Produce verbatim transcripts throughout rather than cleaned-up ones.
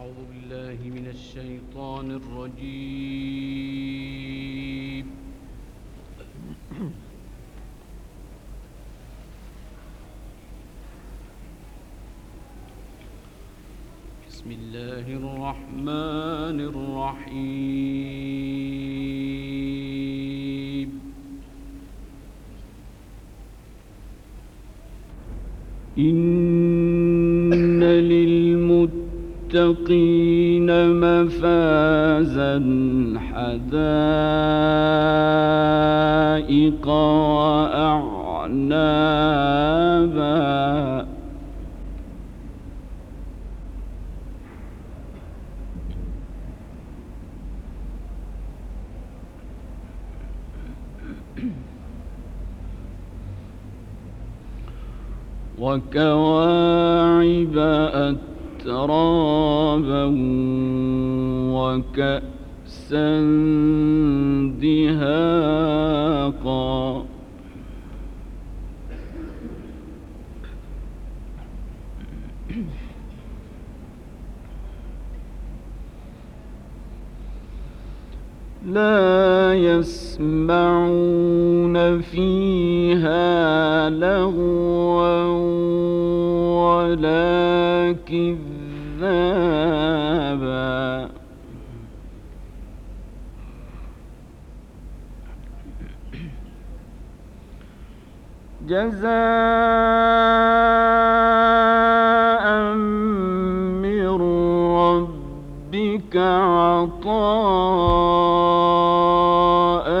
أعوذ بالله من الشيطان الرجيم. بسم الله الرحمن الرحيم. إن للمتقين مفازا حدائق وأعنابا وكواعب أترابا وكأسا دهاقا لا يسمعون فيها لغوا ولا كذابا جزاء من ربك عطاء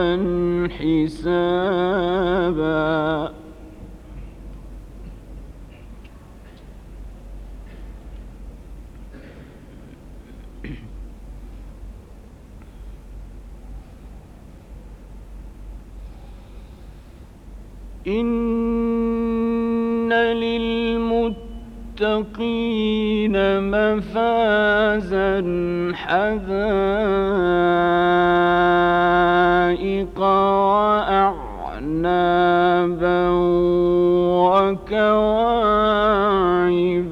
حسابا إن للمتقين مفازا حدائق وأعنابا وكواعب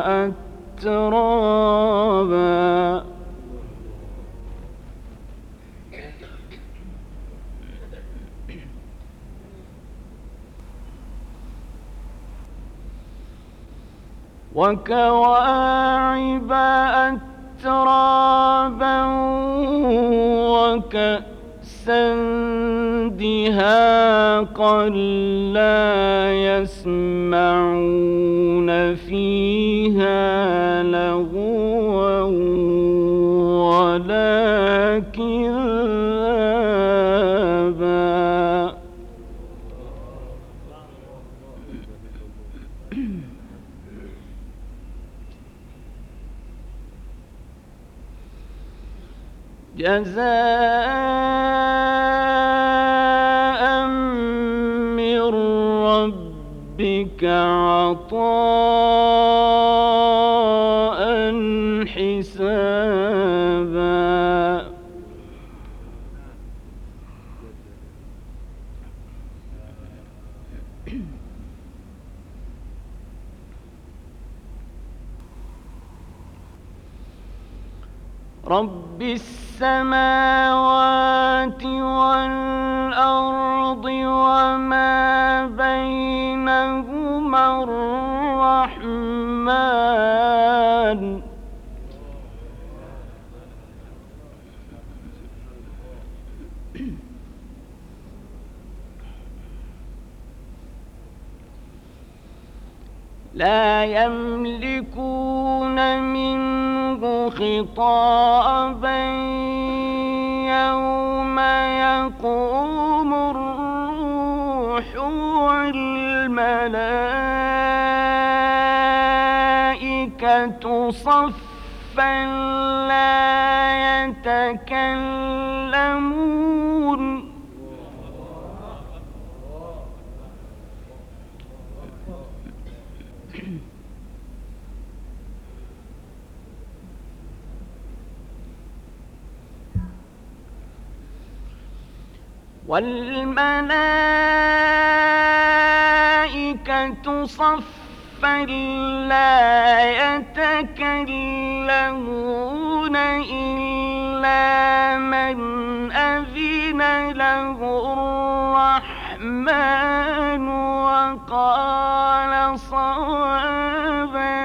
أترابا وكواعب أترابا وكأسا دهاقا لا يسمعون فيها لغوا ولا كذابا جزاء من ربك عطاء حسابا رب السماوات والأرض وما بينهما الرحمن لا يملكون منه خطابا يوم يقوم الروح والملائكة صفا لا يتكلمون والملائكة صفا لا يتكلمون إلا من أذن له الرحمن وقال صوابا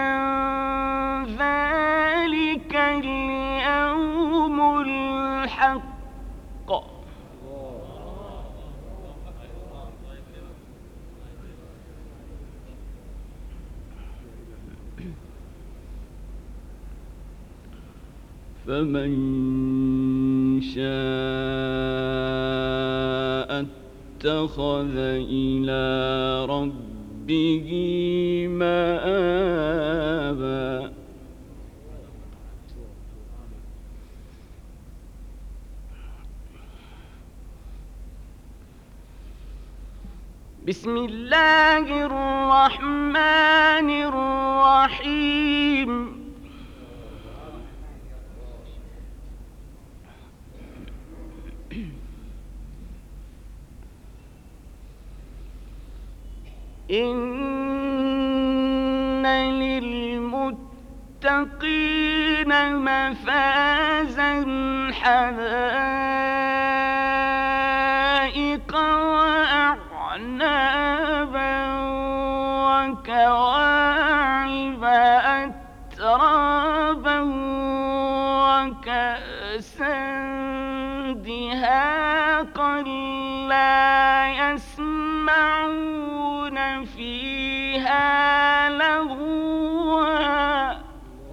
ذلك اليوم الحق. فمن شاء اتخذ إلى ربه مآبا. بسم الله الرحمن الرحيم. إن للمتقين مفازا حدائق وأعنابا وكواعب أترابا وكأسا دهاقا لا يسمعون فيها لغوا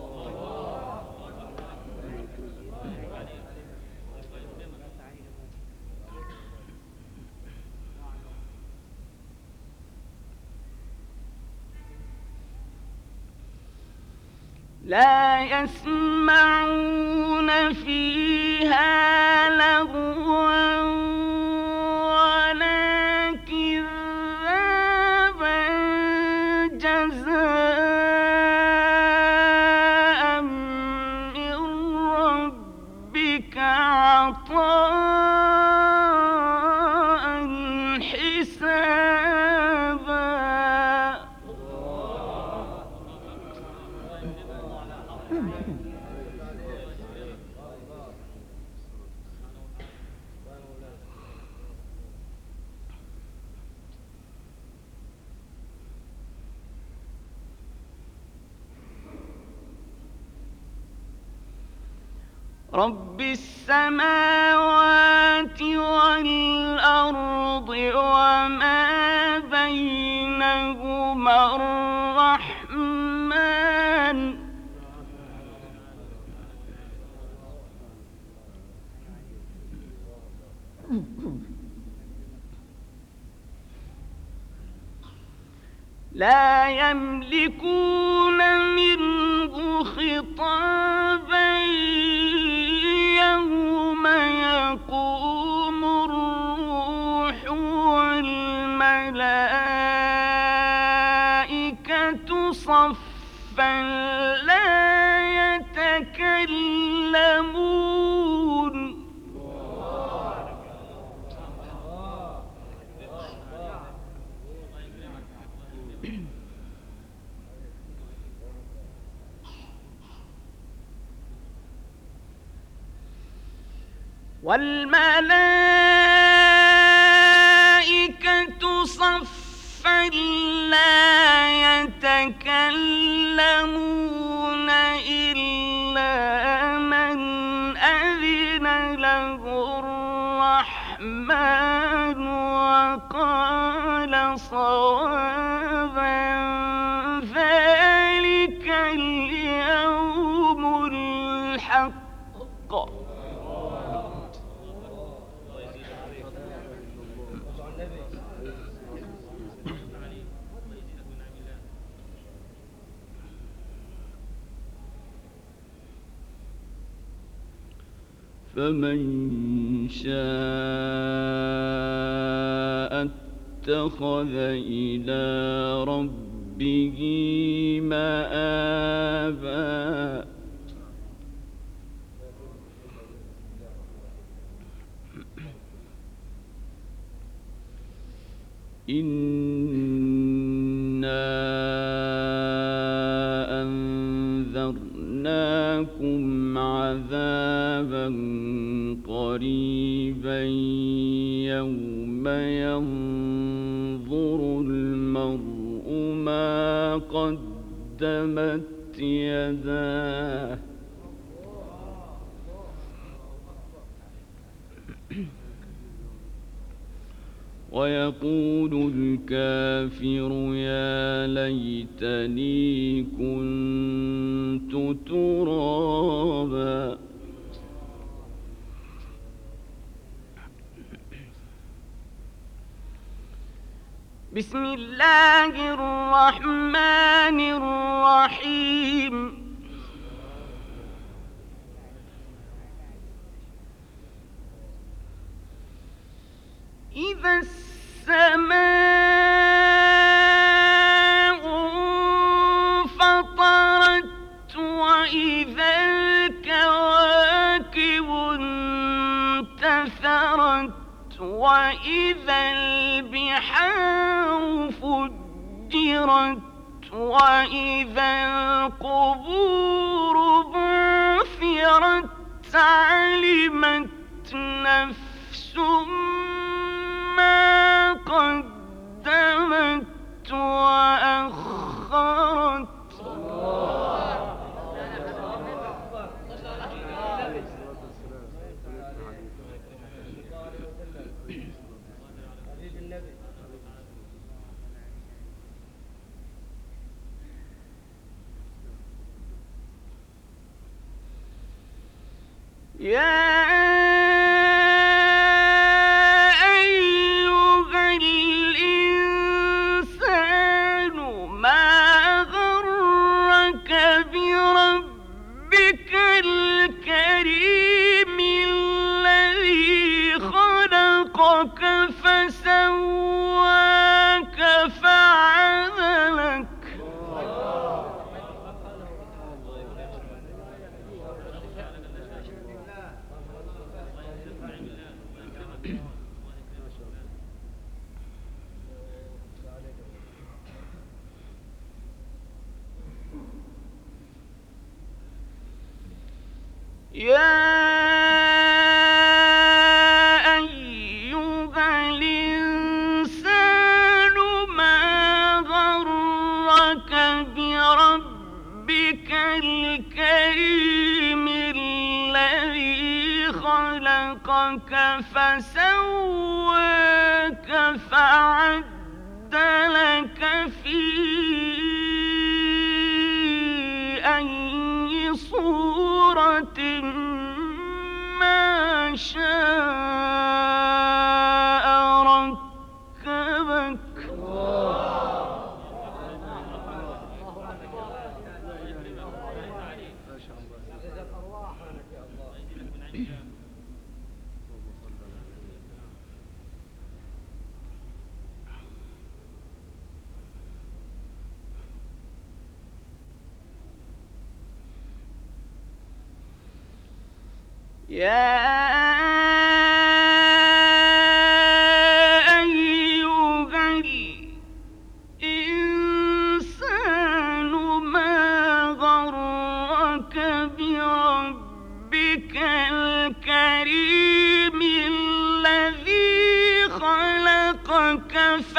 لا يسمعون فيها لغوا ولا كذابا جزاء من ربك عطاء حسابا. رب السماوات والأرض وما بينهما الرحمن لا يملكون منه خطابا يوم يقوم الروح والملائكة صفا لا يتكلمون والملائكة صفا لا يتكلمون إلا من أذن له الرحمن وقال صوابا ذلك اليوم الحق. فمن شاء اتخذ إلى ربه مآبا. إنا قدمت يداه ويقول الكافر يا ليتني كنت ترابا. بسم الله الرحمن الرحيم. إذا السماء انفطرت وإذا الكواكب انتثرت وإذا البحار فجرت وإذا القبور بعثرت علمت نفس ما قدمت وأخرت. يا فسواك فعدلك. يا الكريم الذي خلقك فسواك فعدلك في أي صورة ما شاء ركبك. يا أيها الإنسان ما غرك بربك الكريم الذي خلقك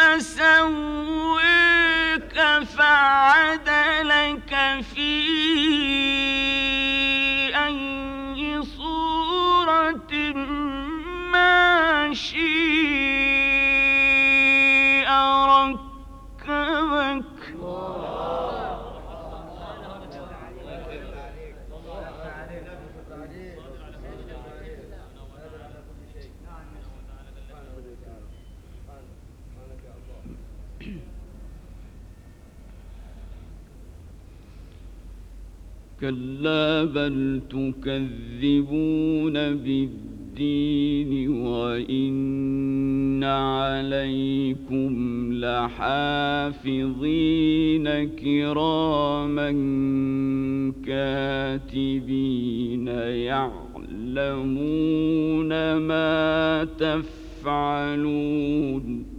فسواك فعدلك في أي صورة ما شاء ركبك. كلا بل تكذبون بالدين وإن عليكم لحافظين كراما كاتبين يعلمون ما تفعلون.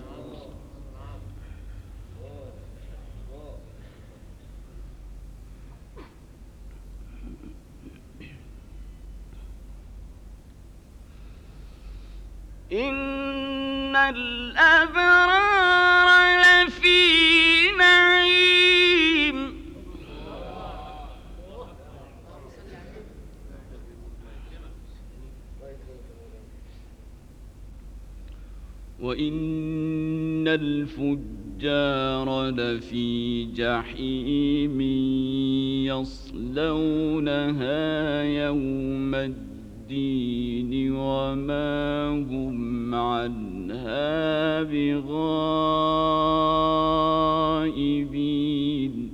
إن الأبرار لفي نعيم وإن الفجار لفي جحيم يصلونها يوم الدين وما هم عنها بغائبين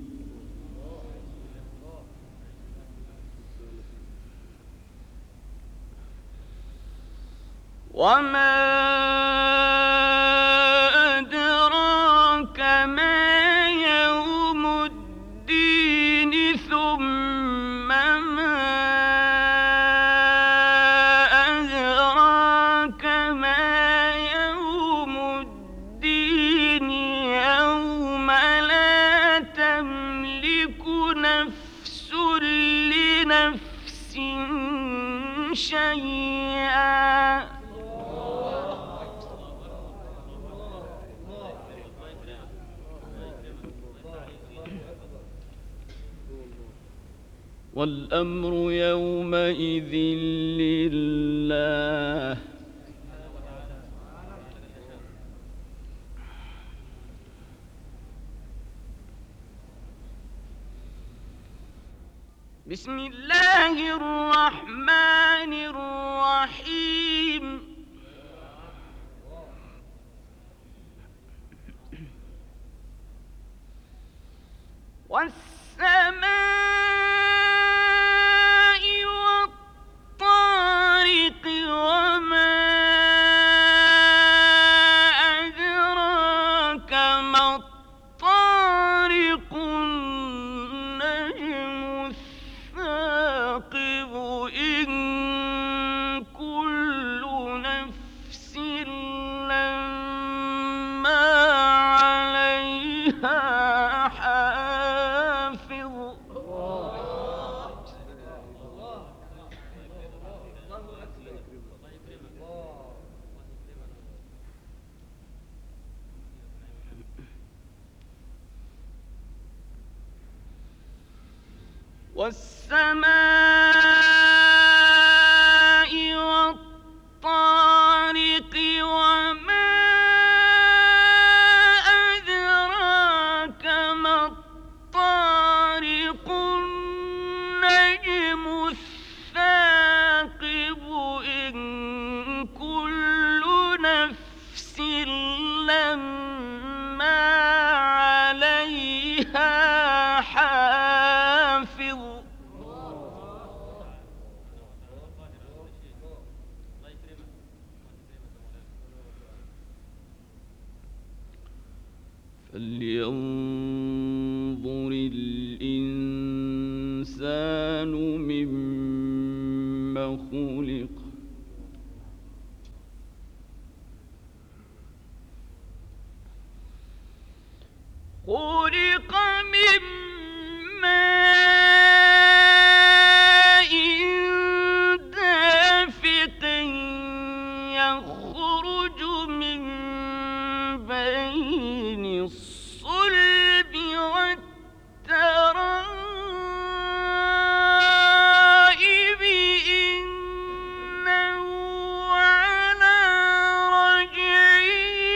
وما أدراك ما يوم الدين ثم ما أدراك ما يوم الدين يوم لا تملك نفس لنفس شيئا والأمر يومئذ لله بسم الله الرحمن الرحيم والسماء والطارق وما أدراك ما الطارق النجم الثاقب إن كل نفس لما عليها والسماء والطارق وما أدراك ما الطارق النجم الثاقب إن كل نفس لما عليها حافظ فلينظر الإنسان مما خلق خلق من ماء دافق يخرج من بين الصلب والترائب إنه على رجعه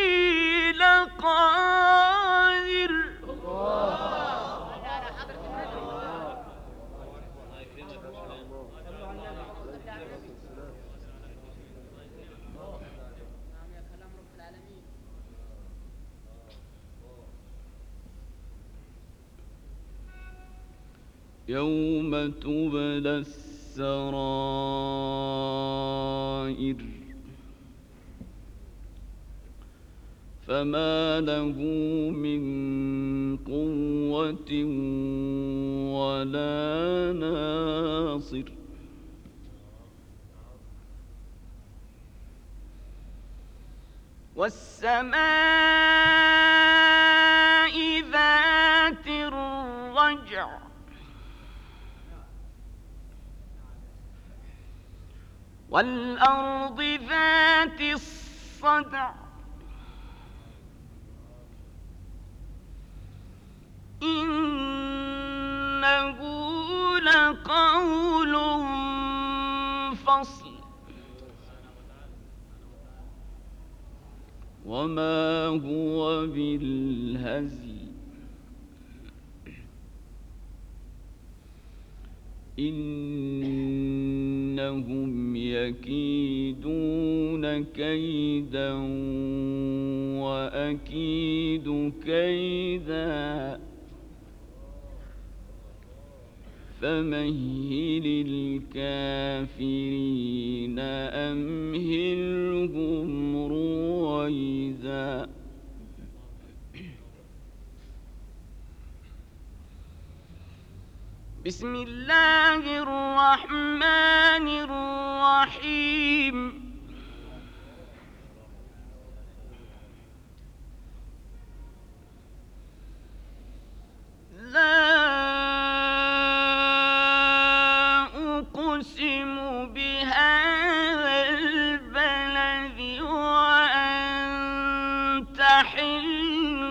لقادر يوم تبلى السرائر فما له من قوة ولا ناصر والسماء ذات الرجع والأرض ذات الصدع إنه لقول فصل وما هو بالهزل إنهم يكيدون كيدا وأكيد كيدا فمهل الكافرين أمهلهم رويدا بسم الله الرحمن الرحيم لا أقسم بهذا البلد وأنت حل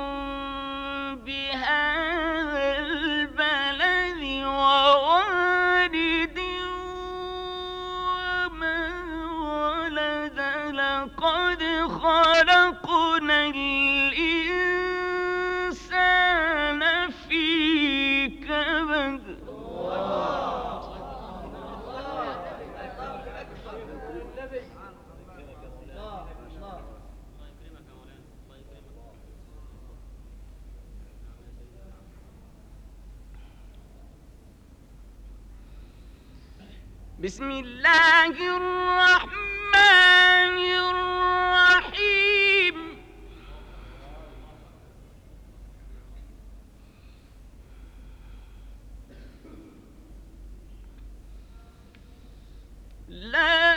بهذا البلد ووالد وما ولد لقد خلقنا الإنسان في كبد بسم الله الرحمن الرحيم لا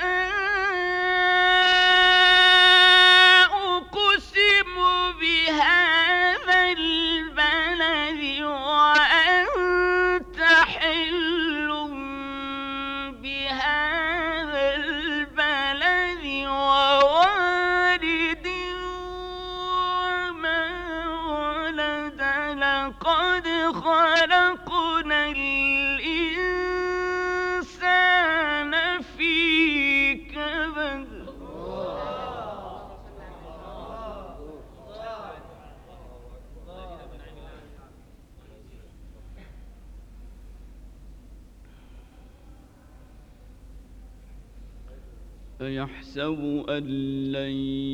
أقسم بهذا البلد وأنت حل بهذا البلد ووالد وما ولد لقد خلقنا الإنسان في كبد أيحسب أن لن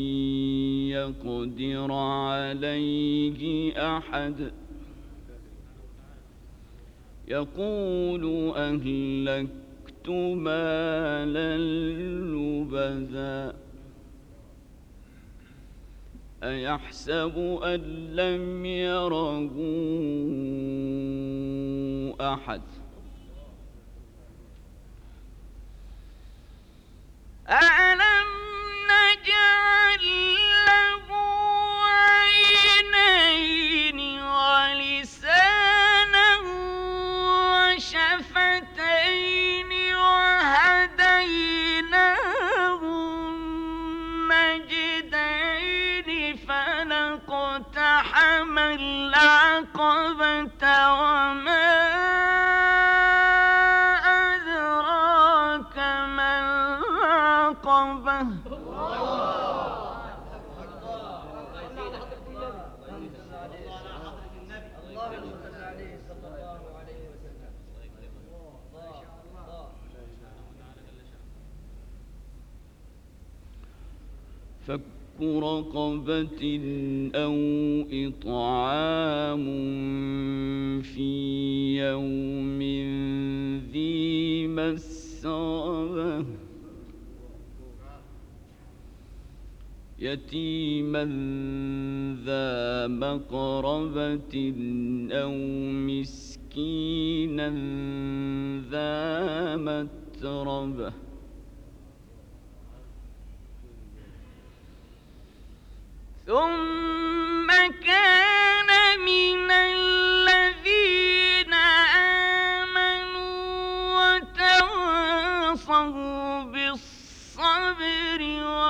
يقدر عليه أحد يقول أهلكت مالا لبدا أيحسب أن لم يره أحد ألم نجعل له عينين ولسانا وشفتين وهديناه النجدين فلاقتحم العقبة وما أدراك ما العقبة فك رقبة أو إطعام في يوم ذي مسغبة يتيما ذا مقربة أو مسكينا ذا متربة ثم كان من الذين آمنوا وتواصوا بالصبر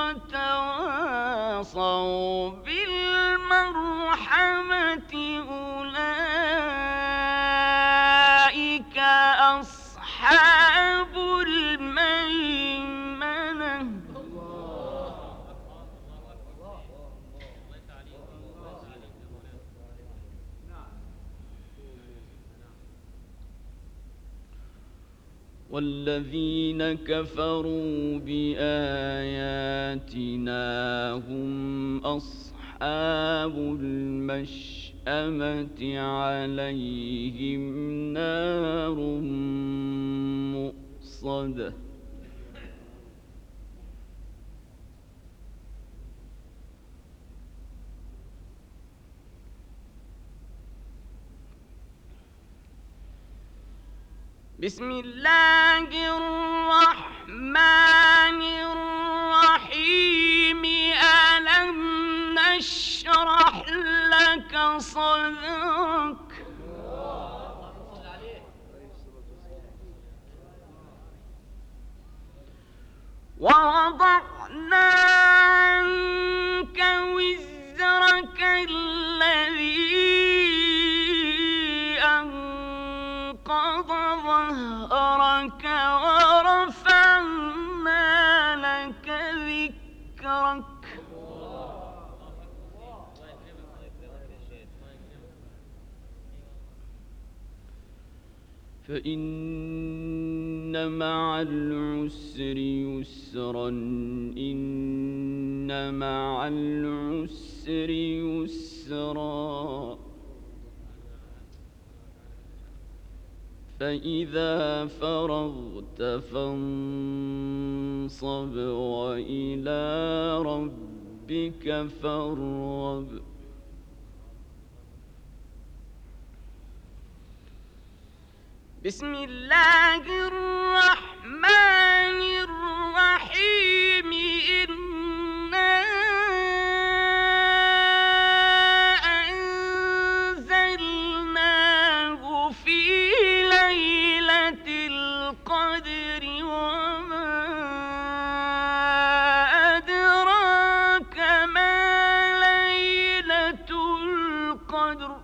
وتواصوا بالمرحمة أولئك أصحاب الميمنة والذين كفروا بآياتنا هم أصحاب المشأمة عليهم نار مؤصدة بسم الله الرحمن الرحيم ألم نشرح لك صدرك ووضعنا عنك وزرك الذي أنقض ظهرك ورفعنا لك ذكرك فإن مع العسر يسرا إن مع العسر يسرا فإذا فرغت فانصب وإلى ربك فارغب بسم الله الرحمن الرحيم إنا أنزلناه في ليلة القدر وما أدراك ما ليلة القدر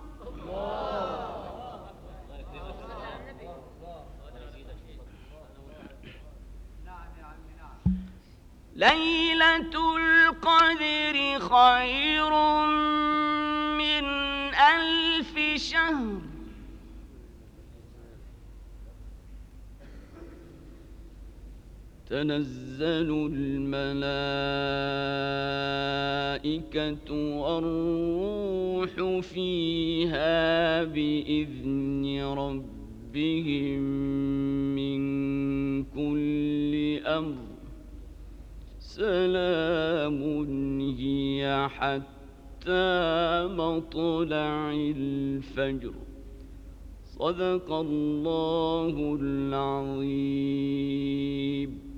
ليلة القدر خير من ألف شهر تنزل الملائكة والروح فيها بإذن ربهم من كل أمر سلام هي حتى مطلع الفجر صدق الله العظيم.